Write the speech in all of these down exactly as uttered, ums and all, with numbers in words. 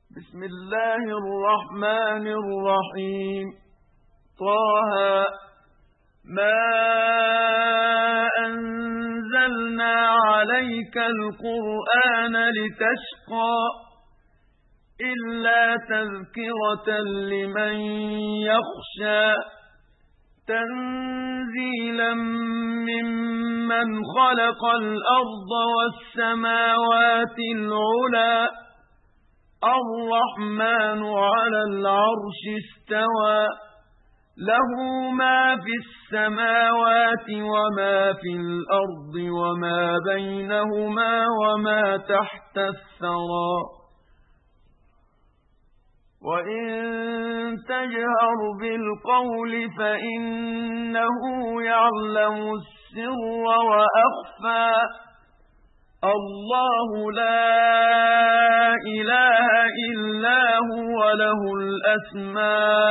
بسم الله الرحمن الرحيم. طه ما أنزلنا عليك القرآن لتشقى إلا تذكرة لمن يخشى تنزيلا ممن خلق الأرض والسماوات العلى الرحمن على العرش استوى له ما في السماوات وما في الأرض وما بينهما وما تحت الثرى وإن تجهر بالقول فإنه يعلم السر وأخفى الله لا إله إلا هو له الأسماء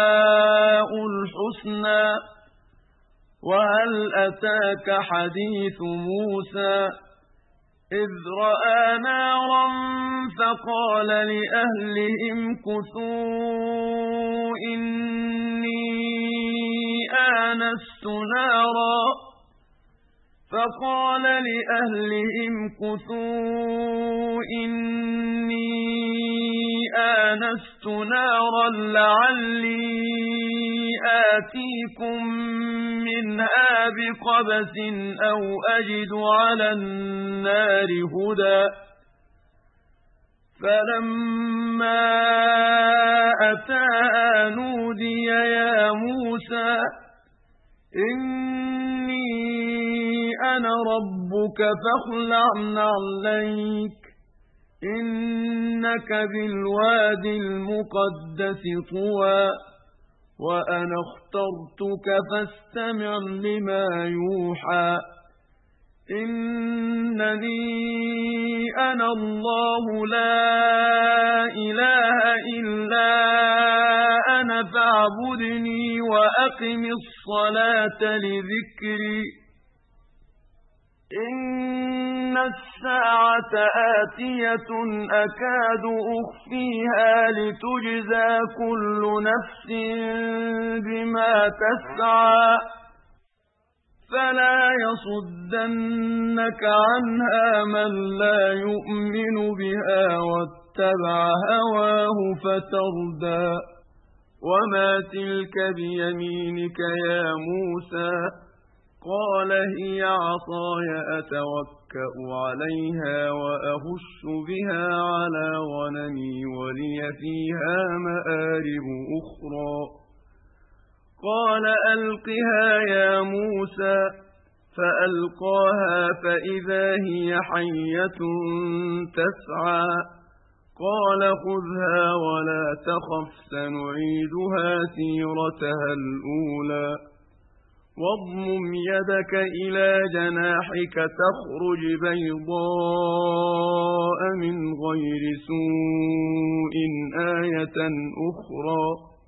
الحسنى وهل أتاك حديث موسى إذ رأى نارا فقال لأهلهم كثوا إني آنست نارا فقال لأهلهم كثوا إني آنست نارا لعلي آتيكم منها بقبس أو أجد على النار هدى فلما أتاها نودي يا موسى إني أنا ربك فاخلع نعليك إنك بالواد المقدس طوى وأنا اخترتك فاستمع لما يوحى إنني أنا الله لا إله إلا أنا فاعبدني وأقم الصلاة لذكري إن الساعة آتية أكاد أخفيها لتجزى كل نفس بما تسعى فلا يصدنك عنها من لا يؤمن بها واتبع هواه فتردى وما تلك بيمينك يا موسى قال هي عصاي أتوكأ عليها وأهش بها على غنمي ولي فيها مآرب أخرى قال ألقها يا موسى فألقاها فإذا هي حية تسعى قال خذها ولا تخف سنعيدها سيرتها الأولى واضمم يدك إلى جناحك تخرج بيضاء من غير سوء آية أخرى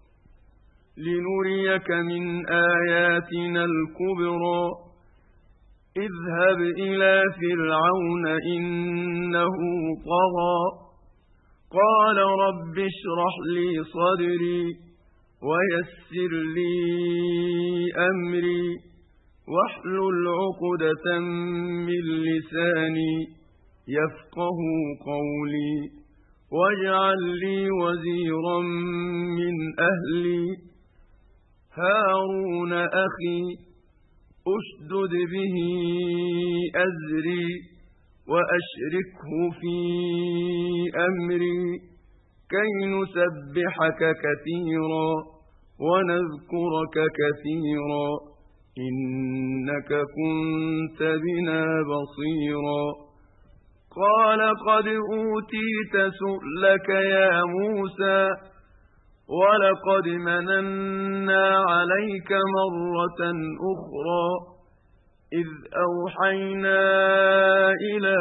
لنريك من آياتنا الكبرى اذهب إلى فرعون إنه طغى قال رب اشرح لي صدري ويسر لي أمري واحلل عقدة من لساني يفقه قولي واجعل لي وزيرا من أهلي هارون أخي أشدد به أزري وأشركه في أمري كي نسبحك كثيرا ونذكرك كثيرا إنك كنت بنا بصيرا قال قد أوتيت سؤلك يا موسى ولقد مننا عليك مرة أخرى إذ أوحينا إلى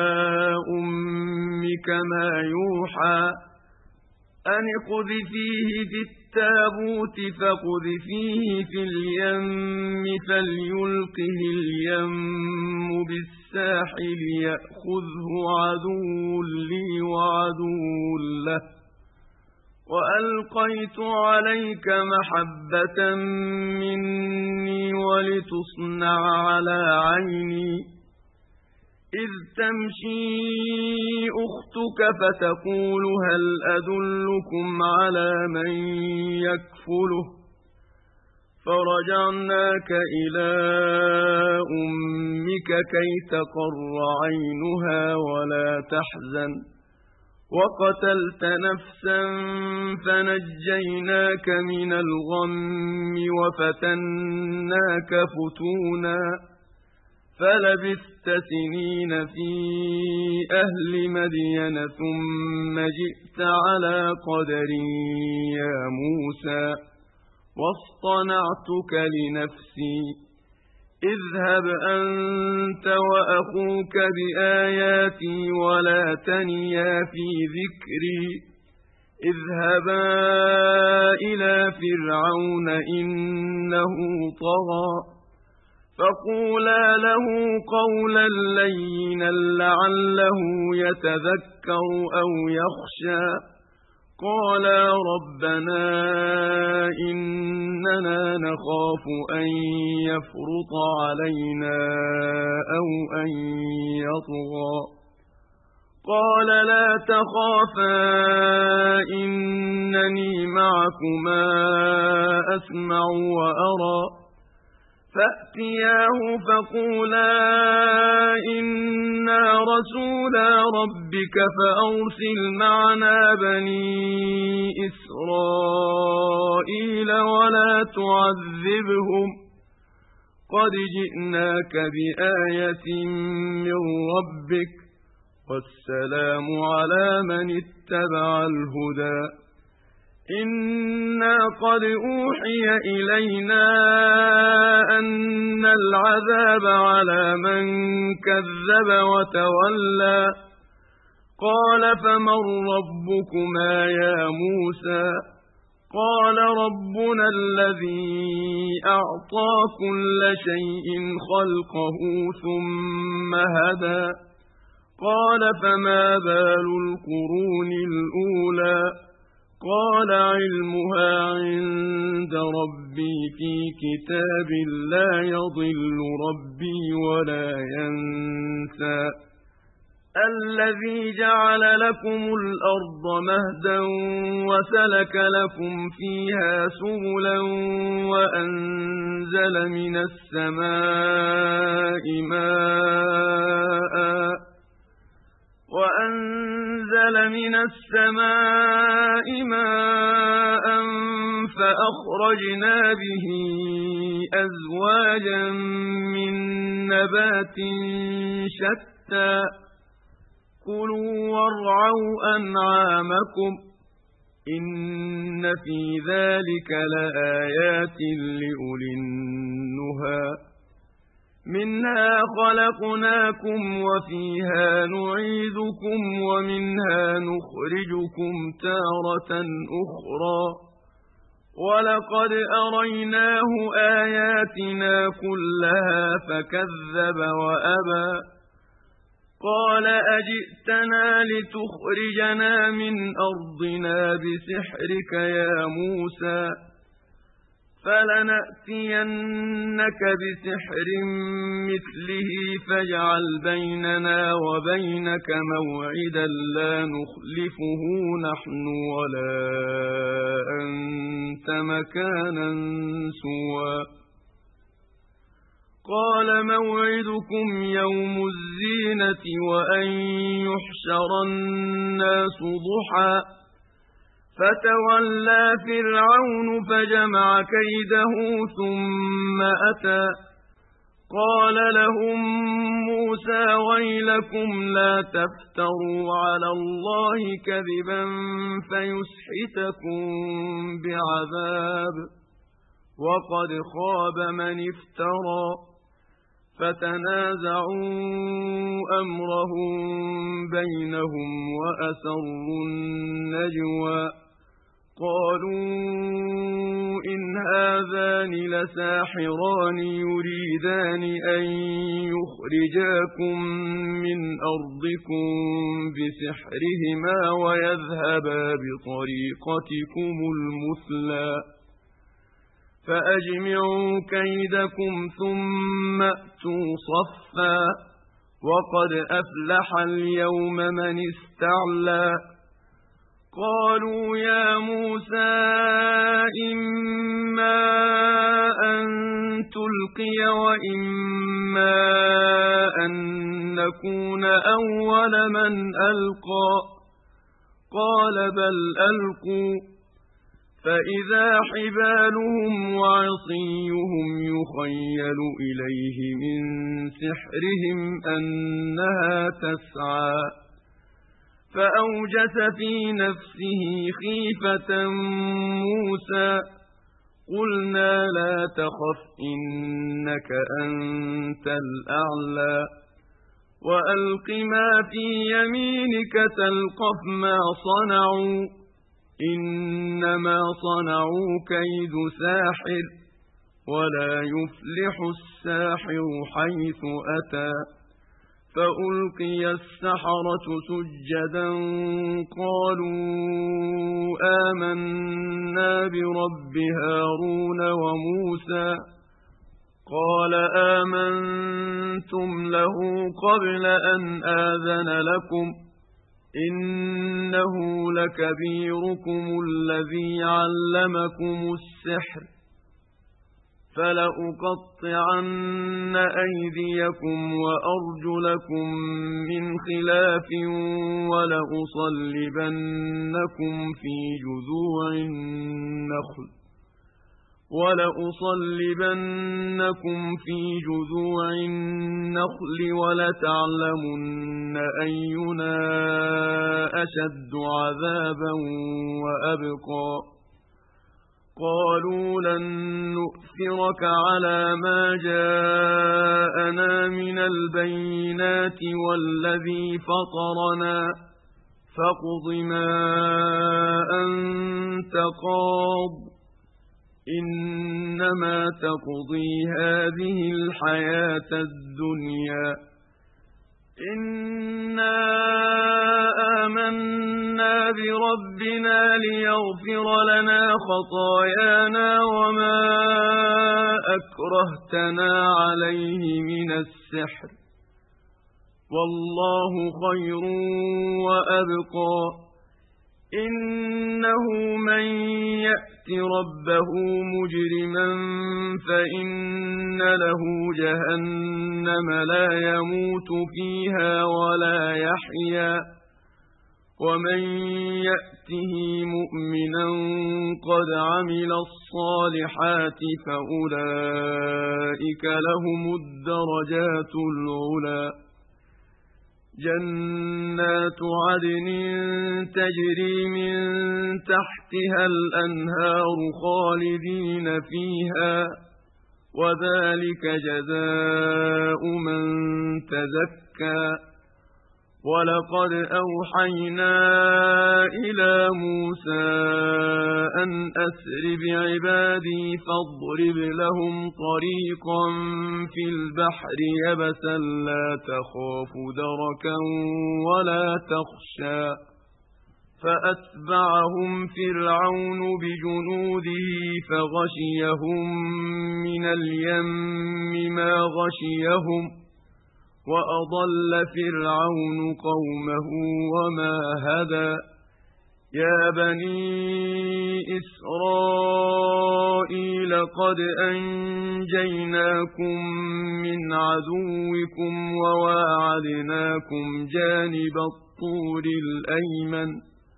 أمك ما يوحى أن اقذفيه في التابوت فاقذفيه في اليم فليلقه اليم بالساحل يأخذه عدو لي وعدو له وألقيت عليك محبة مني ولتصنع على عيني إذ تمشي أختك فتقول هل أدلكم على من يكفله فرجعناك إلى أمك كي تقر عينها ولا تحزن وقتلت نفسا فنجيناك من الغم وفتناك فتونا فلبثت سنين في أهل مدين ثم جئت على قدر يا موسى واصطنعتك لنفسي اذهب أنت وأخوك بآياتي ولا تنيا في ذكري اذهبا إلى فرعون إنه طغى فقولا له قولا لينا لعله يتذكر أو يخشى قالا ربنا إننا نخاف أن يفرط علينا أو أن يطغى قال لا تخافا إنني معكما أسمع وأرى فأتياه فقولا إنا رسولا ربك فأرسل معنا بني إسرائيل ولا تعذبهم قد جئناك بآية من ربك والسلام على من اتبع الهدى إنا قد أوحي إلينا أن العذاب على من كذب وتولى قال فمن ربكما يا موسى قال ربنا الذي أعطى كل شيء خلقه ثم هدى قال فما بال القرون الأولى قال علمها عند ربي في كتاب لا يضل ربي ولا ينسى الذي جعل لكم الأرض مهدا وسلك لكم فيها سبلا وأنزل من السماء ماء وأنزل من السماء ماء فأخرجنا به أزواجا من نبات شتى كلوا وارعوا أنعامكم إن في ذلك لآيات لأولي النهى منها خلقناكم وفيها نعيدكم ومنها نخرجكم تارة أخرى ولقد أريناه آياتنا كلها فكذب وأبى قال أجئتنا لتخرجنا من أرضنا بسحرك يا موسى فلنأتينك بسحر مثله فاجعل بيننا وبينك موعدا لا نخلفه نحن ولا أنت مكانا سوى قال موعدكم يوم الزينة وأن يحشر الناس ضحى فتولى فرعون فجمع كيده ثم أتى قال لهم موسى ويلكم لا تفتروا على الله كذبا فيسحتكم بعذاب وقد خاب من افترى فتنازعوا أمرهم بينهم وأسروا النجوى قالوا إن هذان لساحران يريدان أن يخرجاكم من أرضكم بسحرهما ويذهبا بطريقتكم المثلى فأجمعوا كيدكم ثم أتوا صفا وقد أفلح اليوم من استعلى قالوا يا موسى إما أن تلقي وإما أن نكون أول من ألقى قال بل ألقوا فإذا حبالهم وعصيهم يخيل إليه من سحرهم أنها تسعى فأوجس في نفسه خيفة موسى قلنا لا تخف إنك أنت الأعلى وألق ما في يمينك تلقف ما صنعوا إنما صنعوا كيد ساحر ولا يفلح الساحر حيث أتى فألقي السحرة سجدا قالوا آمنا برب هارون وموسى قال آمنتم له قبل أن آذن لكم إنه لكبيركم الذي علمكم السحر فلأقطعن أيديكم وأرجلكم من خلاف ولأصلبنكم في جذوع النخل ولأصلبنكم في جذوع النخل ولتعلمن أينا أشد عذابا وأبقى قالوا لن نؤثرك على ما جاءنا من البينات والذي فطرنا فاقض ما أنت قاض إنما تقضي هذه الحياة الدنيا إنا آمنا بربنا ليغفر لنا خطايانا وما أكرهتنا عليه من السحر والله خير وأبقى إنه من يأت ربه مجرما فإن له جهنم لا يموت فيها ولا يحيا ومن يأته مؤمنا قد عمل الصالحات فأولئك لهم الدرجات العلى جنات عدن تجري من تحتها الأنهار خالدين فيها وذلك جزاء من تزكى ولقد أوحينا إلى موسى أن أسر بعبادي فاضرب لهم طريقا في البحر يبسا لا تخاف دركا ولا تخشى فأتبعهم فرعون بجنوده فغشيهم من اليم ما غشيهم وأضل فرعون قومه وما هدى يا بني إسرائيل قد أنجيناكم من عدوكم وواعدناكم جانب الطور الأيمن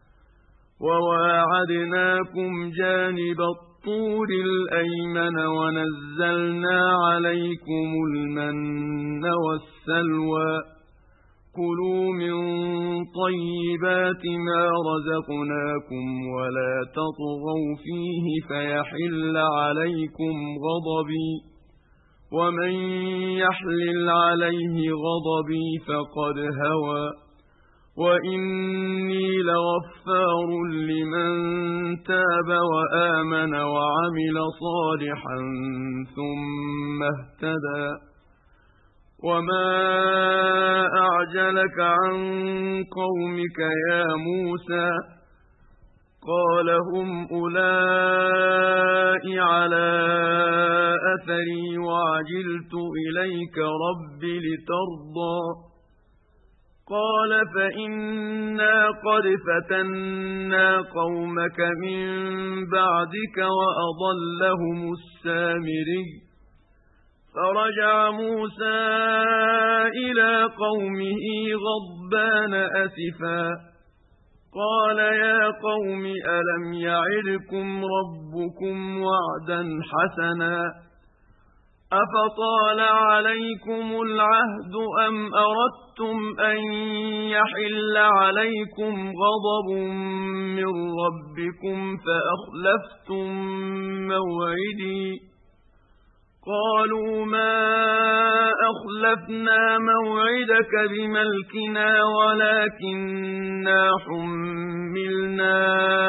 وواعدناكم جانب الطور الأيمن ونزلنا عليكم المن والسلوى كلوا من طيبات ما رزقناكم ولا تطغوا فيه فيحل عليكم غضبي ومن يحلل عليه غضبي فقد هوى وإني لغفار لمن تاب وآمن وعمل صالحا ثم اهتدى وما أعجلك عن قومك يا موسى قال هم أولئك على أثري وعجلت إليك رب لترضى قال فإنا قد فتنا قومك من بعدك وأضلهم السامري فرجع موسى إلى قومه غضبان أسفا قال يا قوم ألم يعدكم ربكم وعدا حسنا أفطال عليكم العهد أم أردتم أن يحل عليكم غضب من ربكم فأخلفتم موعدي قالوا ما أخلفنا موعدك بملكنا ولكننا حملنا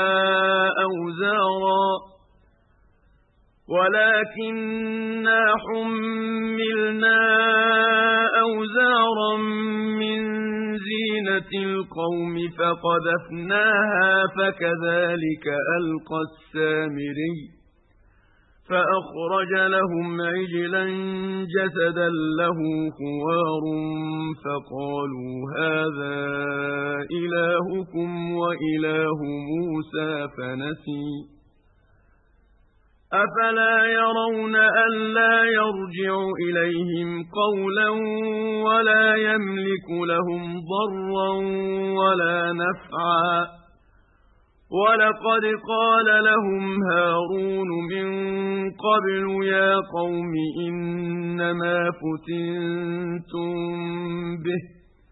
أوزارا ولكننا حملنا أوزارا من زينة القوم فقذفناها فكذلك ألقى السامري فأخرج لهم عجلا جسدا له خوار فقالوا هذا إلهكم وإله موسى فنسي أفلا يرون ألا يرجع إليهم قولا ولا يملك لهم ضرا ولا نفعا ولقد قال لهم هارون من قبل يا قوم إنما فتنتم به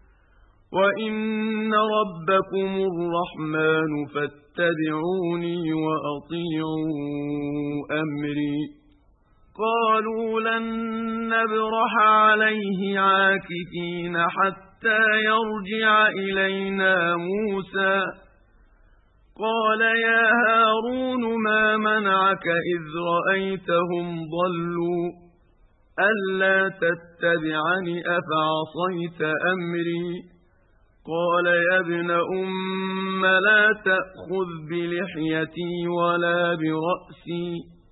وإن ربكم الرحمن فاتبعوني وأطيعوا أمري قالوا لن نبرح عليه عاكفين حتى يرجع إلينا موسى قال يا هارون ما منعك إذ رأيتهم ضلوا ألا تتبعني أفعصيت أمري قال يا ابن أم لا تأخذ بلحيتي ولا برأسي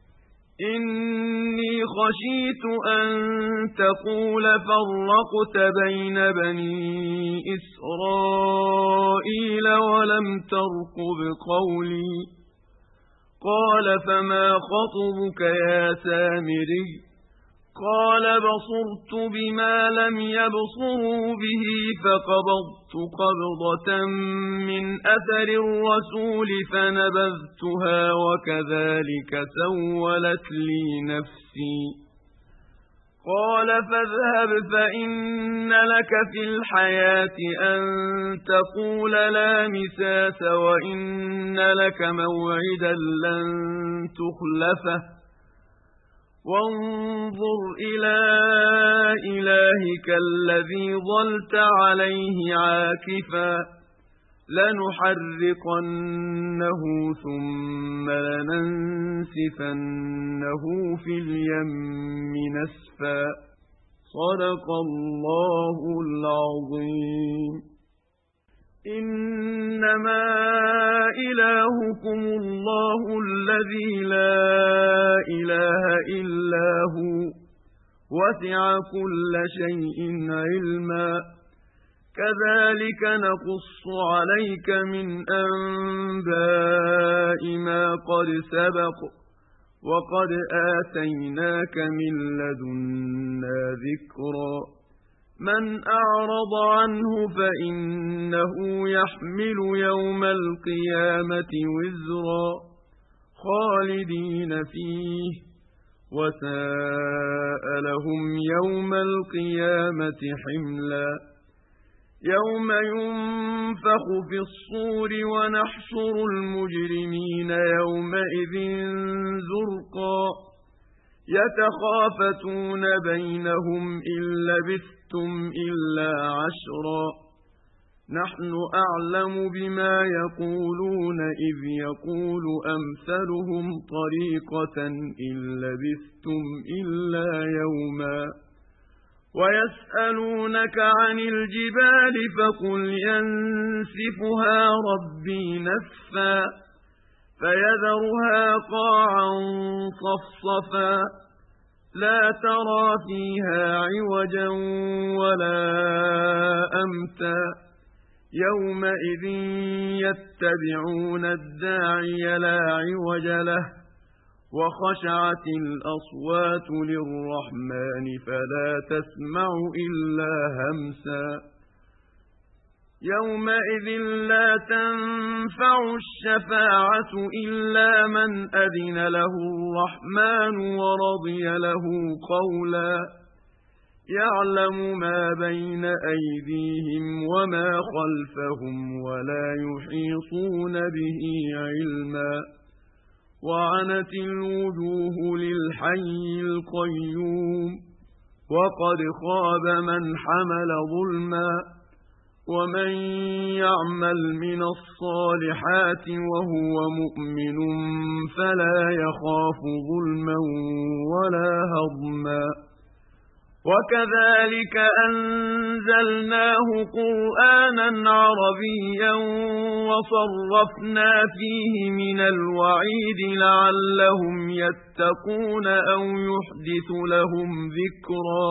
إني خشيت أن تقول فرقت بين بني إسرائيل ولم ترقب قولي قال فما خطبك يا سامري قال بصرت بما لم يبصروا به فقبضت قبضة من أثر الرسول فنبذتها وكذلك سولت لي نفسي قال فاذهب فإن لك في الحياة أن تقول لا مساس وإن لك موعدا لن تخلفه وانظر إلى إلهك الذي ظلت عليه عاكفا لنحرقنه ثم لننسفنه في اليم نسفا صدق الله العظيم إنما إلهكم الله الذي لا إله إلا هو وسع كل شيء علما كذلك نقص عليك من أنباء ما قد سبق وقد آتيناك من لدنا ذكرا من أعرض عنه فإنه يحمل يوم القيامة وزرا خالدين فيه وساء لهم يوم القيامة حملا يوم ينفخ في الصور ونحشر المجرمين يومئذ زرقا يتخافتون بينهم إن لبثتم إلا عشرا نحن أعلم بما يقولون إذ يقول أمثلهم طريقة إن لبثتم إلا يوما ويسألونك عن الجبال فقل ينسفها ربي نسفا فيذرها قاعا صفصفا لا ترى فيها عوجا ولا أمتا يومئذ يتبعون الداعي لا عوج له وخشعت الأصوات للرحمن فلا تسمع إلا همسا يومئذ لا تنفع الشفاعة إلا من أذن له الرحمن ورضي له قولا يعلم ما بين أيديهم وما خلفهم ولا يحيطون به علما وعنت الوجوه للحي القيوم وقد خاب من حمل ظلما ومن يعمل من الصالحات وهو مؤمن فلا يخاف ظلما ولا هضما وكذلك أنزلناه قرآنا عربيا وصرفنا فيه من الوعيد لعلهم يتقون أو يحدث لهم ذكرا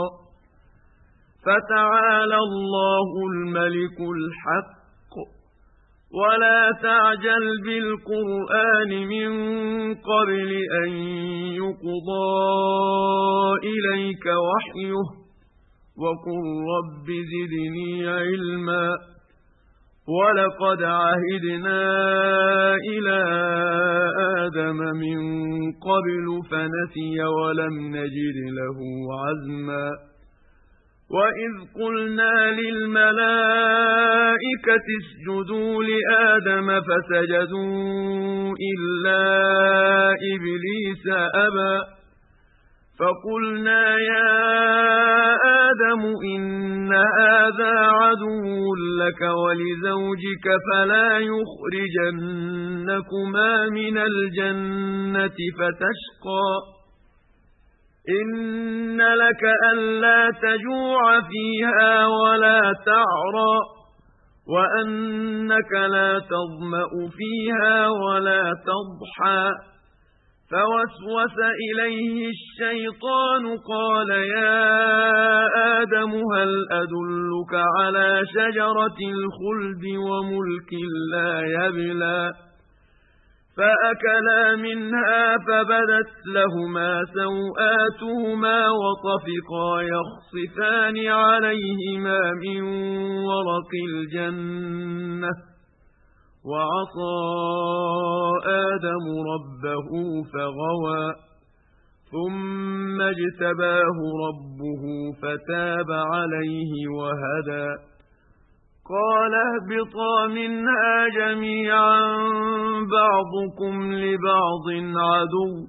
فتعالى الله الملك الحق ولا تعجل بالقرآن من قبل أن يقضى إليك وحيه وقل رب زدني علما ولقد عهدنا إلى آدم من قبل فنسي ولم نجد له عزما وإذ قلنا للملائكة اسجدوا لآدم فسجدوا إلا إبليس أبى فقلنا يا آدم إن هذا عدو لك ولزوجك فلا يخرجنكما من الجنة فتشقى إن لك ألا تجوع فيها ولا تعرى وأنك لا تظمأ فيها ولا تضحى فوسوس إليه الشيطان قال يا آدم هل أدلك على شجرة الخلد وملك لا يبلى فأكلا منها فبدت لهما سوآتهما وطفقا يخصفان عليهما من ورق الجنة وعصى آدم ربه فغوى ثم اجتباه ربه فتاب عليه وهدى قال اهبطا منها جميعا بعضكم لبعض عدو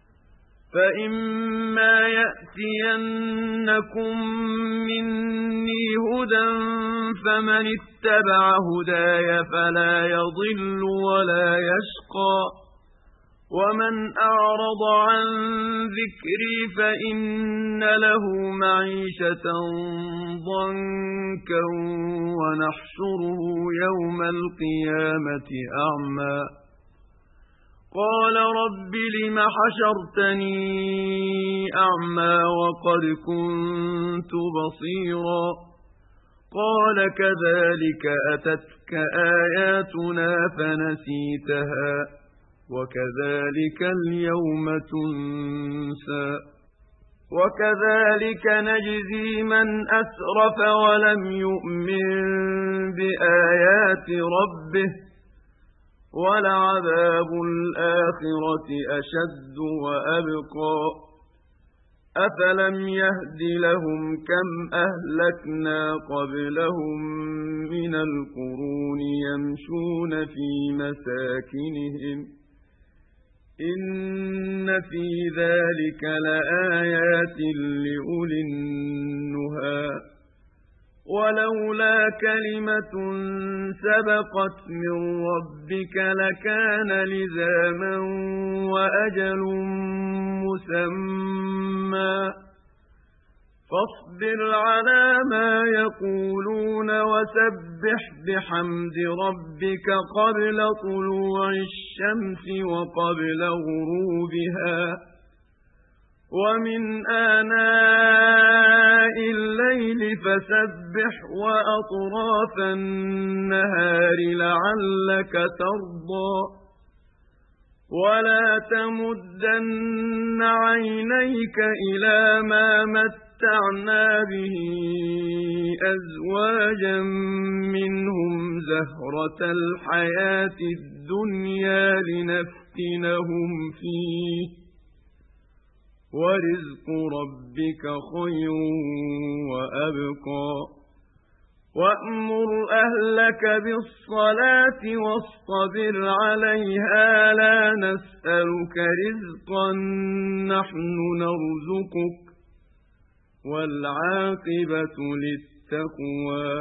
فإما يأتينكم مني هدى فمن اتبع هداي فلا يضل ولا يشقى ومن أعرض عن ذكري فإن له معيشة ضنكا ونحشره يوم القيامة أعمى قال رب لم حشرتني أعمى وقد كنت بصيرا قال كذلك أتتك آياتنا فنسيتها وكذلك اليوم تنسى وكذلك نجزي من أسرف ولم يؤمن بآيات ربه ولعذاب الآخرة أشد وأبقى أفلم يهد لهم كم أهلكنا قبلهم من القرون يمشون في مساكنهم إن في ذلك لآيات لأولي النهى ولولا كلمة سبقت من ربك لكان لزاما وأجل مسمى فاصبر على ما يقولون وسبح بحمد ربك قبل طلوع الشمس وقبل غروبها ومن آناء الليل فسبح وأطراف النهار لعلك ترضى ولا تمدن عينيك إلى ما متعنا به أزواجا منهم زهرة الحياة الدنيا لنفتنهم فيه ورزق ربك خير وأبقى وأمر أهلك بالصلاة واصطبر عليها لا نسألك رزقا نحن نرزقك والعاقبة للتقوى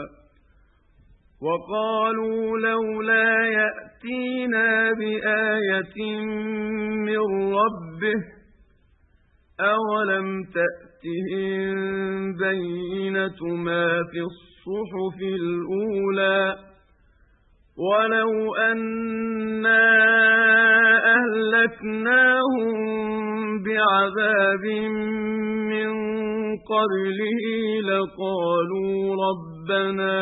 وقالوا لولا يأتينا بآية من ربه أولم تأتهم بينة ما في الصحف الأولى ولو أنا أهلكناهم بعذاب من قبله لقالوا ربنا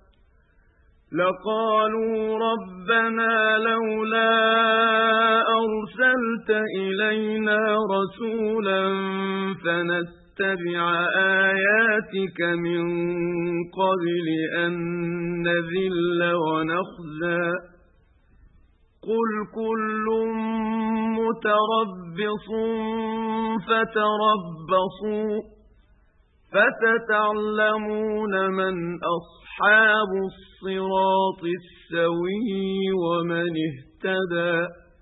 لقالوا ربنا لولا أرسلت إلينا رسولا فنتبع آياتك من قبل أن نذل ونخزى قل كل متربص فتربصوا فستعلمون من أصحاب الصراط السوي ومن اهتدى